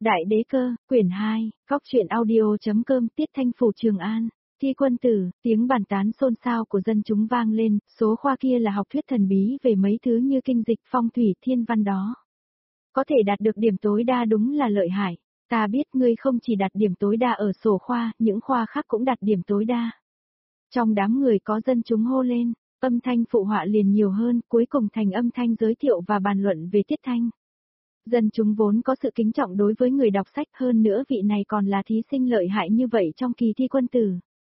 Đại đế cơ, quyển 2, Góc truyện audio.com. Tiết Thanh phủ Trường An. Thi quân tử, tiếng bàn tán xôn xao của dân chúng vang lên, số khoa kia là học thuyết thần bí về mấy thứ như kinh dịch, phong thủy, thiên văn đó. Có thể đạt được điểm tối đa đúng là lợi hại. Ta biết ngươi không chỉ đạt điểm tối đa ở sổ khoa, những khoa khác cũng đạt điểm tối đa. Trong đám người có dân chúng hô lên, âm thanh phụ họa liền nhiều hơn, cuối cùng thành âm thanh giới thiệu và bàn luận về Tiết Thanh. Dân chúng vốn có sự kính trọng đối với người đọc sách, hơn nữa vị này còn là thí sinh lợi hại như vậy trong kỳ thi quân tử.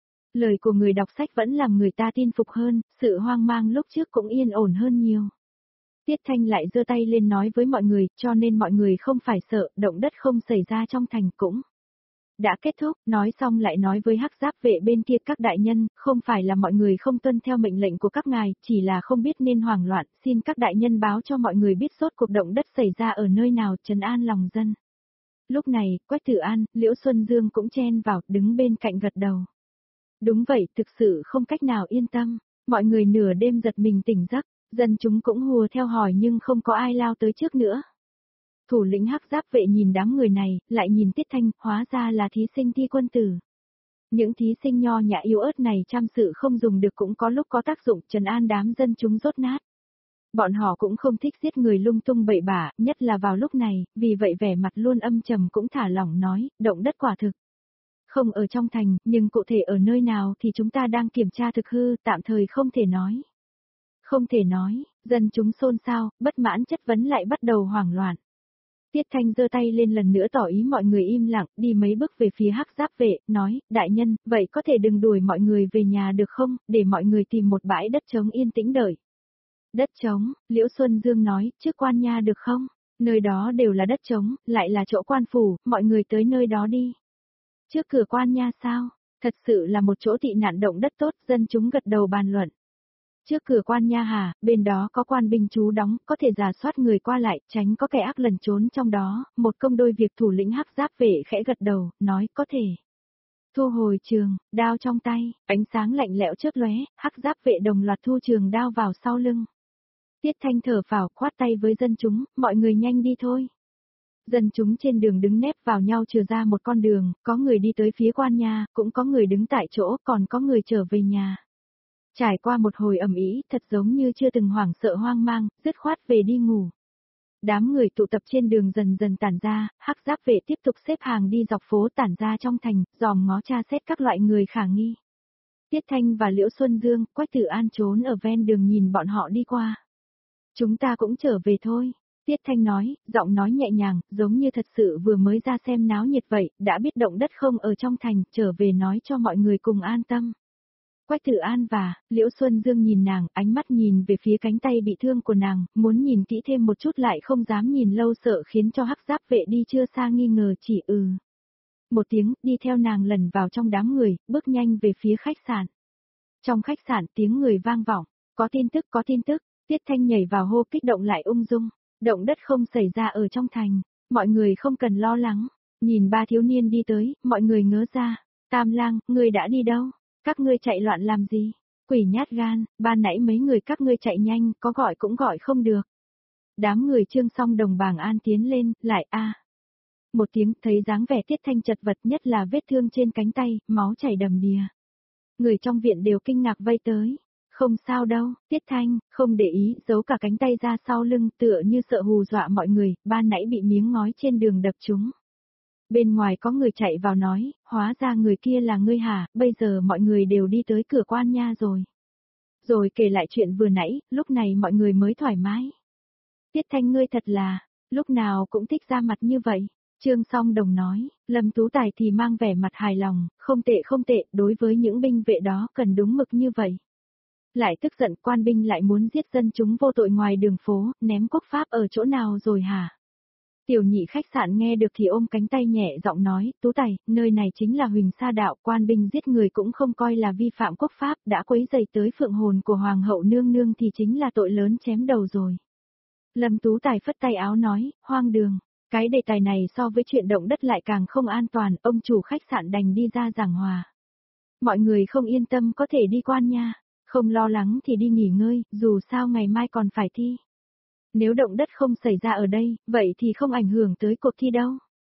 Lời của người đọc sách vẫn làm người ta tin phục hơn, sự hoang mang lúc trước cũng yên ổn hơn nhiều. Tiết Thanh lại giơ tay lên nói với mọi người, cho nên mọi người không phải sợ, động đất không xảy ra trong thành cũng đã kết thúc. Nói xong lại nói với hắc giáp vệ bên kia, các đại nhân, không phải là mọi người không tuân theo mệnh lệnh của các ngài, chỉ là không biết nên hoảng loạn, xin các đại nhân báo cho mọi người biết rốt cuộc động đất xảy ra ở nơi nào, trấn an lòng dân. Lúc này, Quách Tử An, Liễu Xuân Dương cũng chen vào, đứng bên cạnh gật đầu. Đúng vậy, thực sự không cách nào yên tâm. Mọi người nửa đêm giật mình tỉnh giấc, dân chúng cũng hùa theo hỏi nhưng không có ai lao tới trước nữa. Thủ lĩnh hắc giáp vệ nhìn đám người này, lại nhìn Tiết Thanh, hóa ra là thí sinh thi quân tử. Những thí sinh nho nhã yếu ớt này chăm sự không dùng được cũng có lúc có tác dụng, trấn an đám dân chúng rốt nát. Bọn họ cũng không thích giết người lung tung bậy bạ, nhất là vào lúc này, vì vậy vẻ mặt luôn âm trầm cũng thả lỏng nói, động đất quả thực. Không ở trong thành, nhưng cụ thể ở nơi nào thì chúng ta đang kiểm tra thực hư, tạm thời không thể nói. Không thể nói, dân chúng xôn xao, bất mãn chất vấn lại bắt đầu hoảng loạn. Tiết Thanh giơ tay lên lần nữa tỏ ý mọi người im lặng, đi mấy bước về phía hắc giáp vệ, nói, đại nhân, vậy có thể đừng đuổi mọi người về nhà được không, để mọi người tìm một bãi đất trống yên tĩnh đợi. Đất trống, Liễu Xuân Dương nói, trước quan nha được không? Nơi đó đều là đất trống, lại là chỗ quan phủ, mọi người tới nơi đó đi. Trước cửa quan nha sao? Thật sự là một chỗ tị nạn động đất tốt, dân chúng gật đầu bàn luận. Trước cửa quan nha hả, bên đó có quan binh trú đóng, có thể rà soát người qua lại, tránh có kẻ ác lẩn trốn trong đó, một công đôi việc. Thủ lĩnh hắc giáp vệ khẽ gật đầu, nói có thể. Thu hồi trường, đao trong tay, ánh sáng lạnh lẽo chớp lóe, hắc giáp vệ đồng loạt thu trường đao vào sau lưng. Tiết Thanh thở phào, khoát tay với dân chúng, mọi người nhanh đi thôi. Dân chúng trên đường đứng nép vào nhau trừ ra một con đường, có người đi tới phía quan nha, cũng có người đứng tại chỗ, còn có người trở về nhà. Trải qua một hồi ầm ĩ, thật giống như chưa từng hoảng sợ hoang mang, dứt khoát về đi ngủ. Đám người tụ tập trên đường dần dần tản ra, hắc giáp vệ tiếp tục xếp hàng đi dọc phố tản ra trong thành, dòm ngó tra xét các loại người khả nghi. Tiết Thanh và Liễu Xuân Dương, Quách Tử An trốn ở ven đường nhìn bọn họ đi qua. Chúng ta cũng trở về thôi. Tiết Thanh nói, giọng nói nhẹ nhàng, giống như thật sự vừa mới ra xem náo nhiệt vậy, đã biết động đất không ở trong thành, trở về nói cho mọi người cùng an tâm. Quách Tử An và Liễu Xuân Dương nhìn nàng, ánh mắt nhìn về phía cánh tay bị thương của nàng, muốn nhìn kỹ thêm một chút lại không dám nhìn lâu, sợ khiến cho hắc giáp vệ đi chưa xa nghi ngờ, chỉ một tiếng, đi theo nàng lần vào trong đám người, bước nhanh về phía khách sạn. Trong khách sạn tiếng người vang vọng, có tin tức, có tin tức. Tiết Thanh nhảy vào hô, kích động lại ung dung. Động đất không xảy ra ở trong thành, mọi người không cần lo lắng. Nhìn ba thiếu niên đi tới, mọi người ngớ ra. Tam Lang, ngươi đã đi đâu? Các ngươi chạy loạn làm gì? Quỷ nhát gan, ban nãy mấy người các ngươi chạy nhanh, có gọi cũng gọi không được. Đám người Trương Song Đồng bàng an tiến lên, lại một tiếng, thấy dáng vẻ Tiết Thanh chật vật, nhất là vết thương trên cánh tay, máu chảy đầm đìa. Người trong viện đều kinh ngạc vây tới. Không sao đâu, Tiết Thanh, không để ý, giấu cả cánh tay ra sau lưng, tựa như sợ hù dọa mọi người, ban nãy bị miếng ngói trên đường đập trúng. Bên ngoài có người chạy vào nói, hóa ra người kia là ngươi hả, bây giờ mọi người đều đi tới cửa quan nha rồi. Rồi kể lại chuyện vừa nãy, lúc này mọi người mới thoải mái. Tiết Thanh ngươi thật là, lúc nào cũng thích ra mặt như vậy. Trương Song Đồng nói, Lâm Tú Tài thì mang vẻ mặt hài lòng, không tệ, đối với những binh vệ đó cần đúng mực như vậy. Lại tức giận, quan binh lại muốn giết dân chúng vô tội ngoài đường phố, ném quốc pháp ở chỗ nào rồi hả? Tiểu nhị khách sạn nghe được thì ôm cánh tay nhẹ giọng nói, Tú Tài, nơi này chính là Huỳnh Sa Đạo, quan binh giết người cũng không coi là vi phạm quốc pháp, đã quấy rầy tới phượng hồn của Hoàng hậu nương nương thì chính là tội lớn chém đầu rồi. Lâm Tú Tài phất tay áo nói, hoang đường, cái đề tài này so với chuyện động đất lại càng không an toàn, ông chủ khách sạn đành đi ra giảng hòa. Mọi người không yên tâm có thể đi quan nha. Không lo lắng thì đi nghỉ ngơi, dù sao ngày mai còn phải thi. Nếu động đất không xảy ra ở đây, vậy thì không ảnh hưởng tới cuộc thi đâu.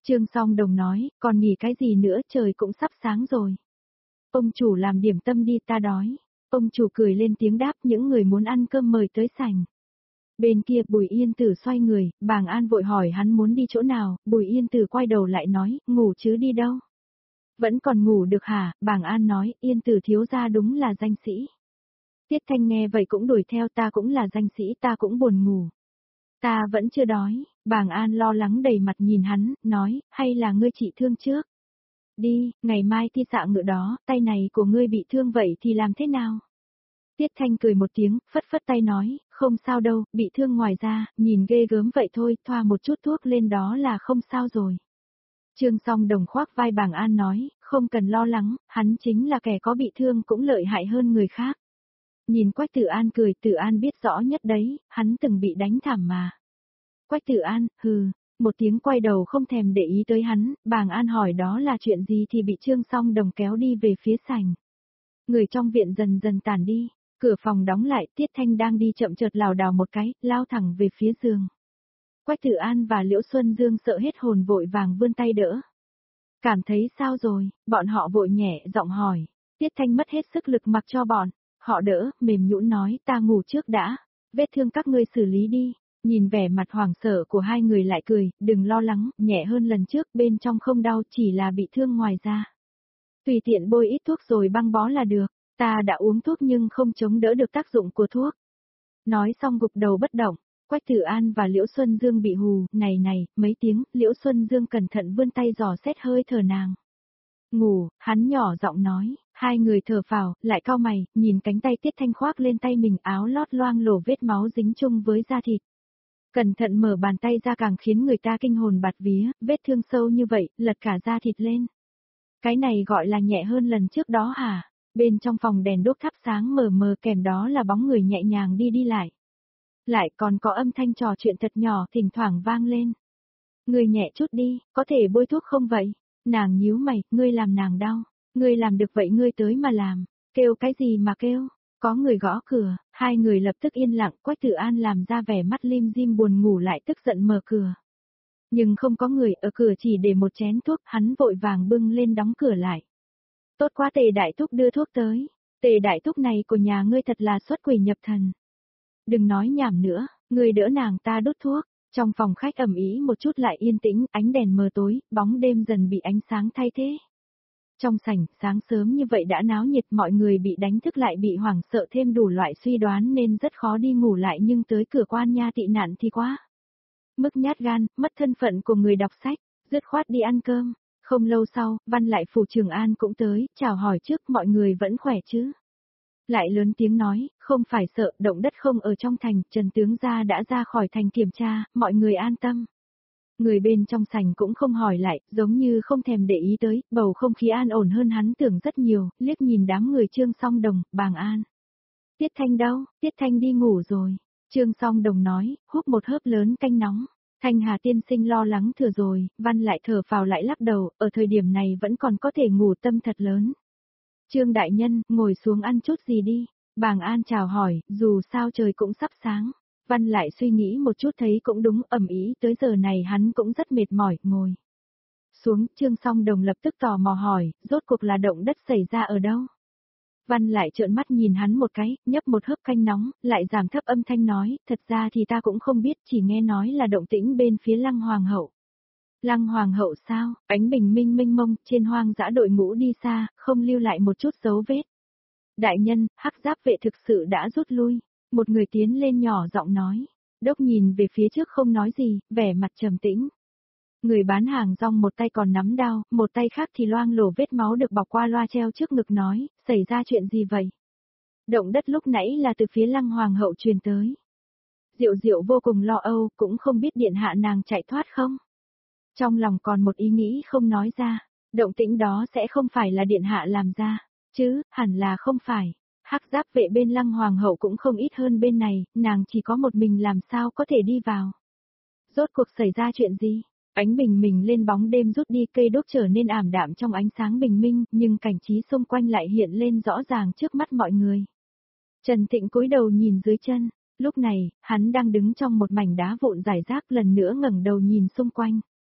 Trương Song Đồng nói, còn nghỉ cái gì nữa, trời cũng sắp sáng rồi. Ông chủ làm điểm tâm đi, ta đói. Ông chủ cười lên tiếng đáp, những người muốn ăn cơm mời tới sảnh. Bên kia Bùi Yên Tử xoay người, Bàng An vội hỏi hắn muốn đi chỗ nào, Bùi Yên Tử quay đầu lại nói, ngủ chứ đi đâu. Vẫn còn ngủ được hả, Bàng An nói, Yên Tử thiếu gia đúng là danh sĩ. Tiết Thanh nghe vậy cũng đuổi theo, ta cũng là danh sĩ, ta cũng buồn ngủ. Ta vẫn chưa đói, Bàng An lo lắng đầy mặt nhìn hắn, nói, hay là ngươi trị thương trước. Đi, ngày mai thi xạ ngựa đó, tay này của ngươi bị thương vậy thì làm thế nào? Tiết Thanh cười một tiếng, phất phất tay nói, không sao đâu, bị thương ngoài ra, nhìn ghê gớm vậy thôi, thoa một chút thuốc lên đó là không sao rồi. Trương Song Đồng khoác vai Bàng An nói, không cần lo lắng, hắn chính là kẻ có bị thương cũng lợi hại hơn người khác. Nhìn Quách Tử An cười, Tử An biết rõ nhất đấy, hắn từng bị đánh thảm mà. Quách Tử An, hừ, một tiếng quay đầu không thèm để ý tới hắn, Bàng An hỏi đó là chuyện gì thì bị Trương Song Đồng kéo đi về phía sảnh. Người trong viện dần dần tản đi, cửa phòng đóng lại, Tiết Thanh đang đi chậm chợt lảo đảo một cái, lao thẳng về phía giường. Quách Tử An và Liễu Xuân Dương sợ hết hồn vội vàng vươn tay đỡ. Cảm thấy sao rồi, bọn họ vội nhẹ giọng hỏi, Tiết Thanh mất hết sức lực mặc cho bọn, họ đỡ, mềm nhũn nói ta ngủ trước đã, vết thương các ngươi xử lý đi. Nhìn vẻ mặt hoảng sợ của hai người lại cười, đừng lo lắng, nhẹ hơn lần trước, bên trong không đau, chỉ là bị thương ngoài da. Tùy tiện bôi ít thuốc rồi băng bó là được, ta đã uống thuốc nhưng không chống đỡ được tác dụng của thuốc. Nói xong gục đầu bất động, Quách Tử An và Liễu Xuân Dương bị hù, này, mấy tiếng, Liễu Xuân Dương cẩn thận vươn tay dò xét hơi thở nàng. Ngủ, hắn nhỏ giọng nói, hai người thở phào, lại cau mày, nhìn cánh tay Tiết Thanh khoác lên tay mình, áo lót loang lổ vết máu dính chung với da thịt. Cẩn thận mở bàn tay ra càng khiến người ta kinh hồn bạt vía, vết thương sâu như vậy, lật cả da thịt lên. Cái này gọi là nhẹ hơn lần trước đó hả? Bên trong phòng đèn đốt thắp sáng mờ mờ kèm đó là bóng người nhẹ nhàng đi lại. Lại còn có âm thanh trò chuyện thật nhỏ thỉnh thoảng vang lên. Ngươi nhẹ chút đi, có thể bôi thuốc không vậy? Nàng nhíu mày, ngươi làm nàng đau. Ngươi làm được vậy ngươi tới mà làm. Kêu cái gì mà kêu? Có người gõ cửa, hai người lập tức yên lặng, Quách Tử An làm ra vẻ mắt lim dim buồn ngủ lại tức giận mở cửa. Nhưng không có người, ở cửa chỉ để một chén thuốc, hắn vội vàng bưng lên đóng cửa lại. Tốt quá, Tề Đại Thúc đưa thuốc tới. Tề Đại Thúc này của nhà ngươi thật là xuất quỷ nhập thần. Đừng nói nhảm nữa, ngươi đỡ nàng ta đút thuốc. Trong phòng khách ầm ĩ một chút lại yên tĩnh, ánh đèn mờ tối, bóng đêm dần bị ánh sáng thay thế. Trong sảnh, sáng sớm như vậy đã náo nhiệt, mọi người bị đánh thức lại bị hoảng sợ thêm đủ loại suy đoán nên rất khó đi ngủ lại, nhưng tới cửa quan nha tị nạn thì quá. Mức nhát gan, mất thân phận của người đọc sách, dứt khoát đi ăn cơm. Không lâu sau, Văn lại phủ Trường An cũng tới, chào hỏi trước mọi người vẫn khỏe chứ. Lại lớn tiếng nói, không phải sợ, động đất không ở trong thành, Trần tướng gia đã ra khỏi thành kiểm tra, mọi người an tâm. Người bên trong sảnh cũng không hỏi lại, giống như không thèm để ý tới, bầu không khí an ổn hơn hắn tưởng rất nhiều, liếc nhìn đám người Trương Song Đồng, Bàng An. Tiết Thanh đâu, Tiết Thanh đi ngủ rồi. Trương Song Đồng nói, húp một hớp lớn canh nóng. Thanh Hà tiên sinh lo lắng thừa rồi, Văn lại thở phào lại lắc đầu, ở thời điểm này vẫn còn có thể ngủ tâm thật lớn. Trương đại nhân, ngồi xuống ăn chút gì đi. Bàng An chào hỏi, dù sao trời cũng sắp sáng. Văn lại suy nghĩ một chút thấy cũng đúng, ầm ĩ tới giờ này hắn cũng rất mệt mỏi, ngồi xuống. Trương Song Đồng lập tức tò mò hỏi, rốt cuộc là động đất xảy ra ở đâu? Văn lại trợn mắt nhìn hắn một cái, nhấp một hớp canh nóng, lại giảm thấp âm thanh nói, thật ra thì ta cũng không biết, chỉ nghe nói là động tĩnh bên phía Lăng Hoàng hậu. Lăng Hoàng hậu sao? Ánh bình minh mênh mông, trên hoang dã đội ngũ đi xa, không lưu lại một chút dấu vết. Đại nhân, Hắc Giáp vệ thực sự đã rút lui. Một người tiến lên nhỏ giọng nói. Đốc nhìn về phía trước không nói gì, vẻ mặt trầm tĩnh. Người bán hàng rong một tay còn nắm đao, một tay khác thì loang lổ vết máu được bọc qua loa treo trước ngực nói, xảy ra chuyện gì vậy? Động đất lúc nãy là từ phía Lăng Hoàng hậu truyền tới. Diệu Diệu vô cùng lo âu, cũng không biết điện hạ nàng chạy thoát không? Trong lòng còn một ý nghĩ không nói ra, động tĩnh đó sẽ không phải là điện hạ làm ra, chứ, hẳn là không phải. Hắc Giáp vệ bên Lăng Hoàng hậu cũng không ít hơn bên này, nàng chỉ có một mình làm sao có thể đi vào. Rốt cuộc xảy ra chuyện gì? Ánh bình minh lên bóng đêm rút đi, cây đốt trở nên ảm đạm trong ánh sáng bình minh, nhưng cảnh trí xung quanh lại hiện lên rõ ràng trước mắt mọi người. Trần Thịnh cúi đầu nhìn dưới chân, lúc này, hắn đang đứng trong một mảnh đá vụn rải rác, lần nữa ngẩng đầu nhìn xung quanh.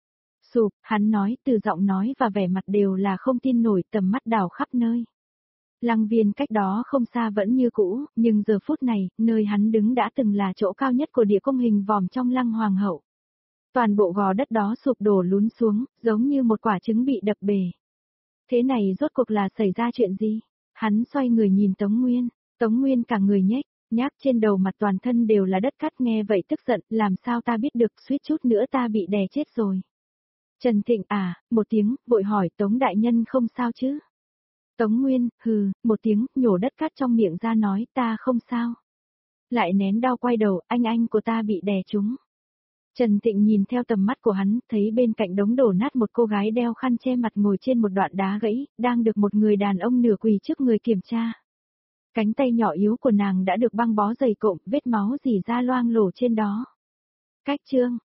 Sụp, hắn nói, từ giọng nói và vẻ mặt đều là không tin nổi, tầm mắt đảo khắp nơi. Lăng Viên cách đó không xa vẫn như cũ, nhưng giờ phút này, nơi hắn đứng đã từng là chỗ cao nhất của địa cung hình vòm trong Lăng Hoàng hậu. Toàn bộ gò đất đó sụp đổ lún xuống, giống như một quả trứng bị đập bể. Thế này rốt cuộc là xảy ra chuyện gì? Hắn xoay người nhìn Tống Nguyên, Tống Nguyên cả người nhếch, nhác trên đầu mặt toàn thân đều là đất cát, nghe vậy tức giận, làm sao ta biết được, suýt chút nữa ta bị đè chết rồi. Trần Thịnh một tiếng, vội hỏi Tống đại nhân không sao chứ? Tống Nguyên, hừ, một tiếng, nhổ đất cát trong miệng ra nói ta không sao. Lại nén đau quay đầu, anh của ta bị đè trúng. Trần Thịnh nhìn theo tầm mắt của hắn, thấy bên cạnh đống đổ nát một cô gái đeo khăn che mặt ngồi trên một đoạn đá gãy, đang được một người đàn ông nửa quỳ trước người kiểm tra. Cánh tay nhỏ yếu của nàng đã được băng bó dày cộm, vết máu rỉ ra loang lổ trên đó. Cách chương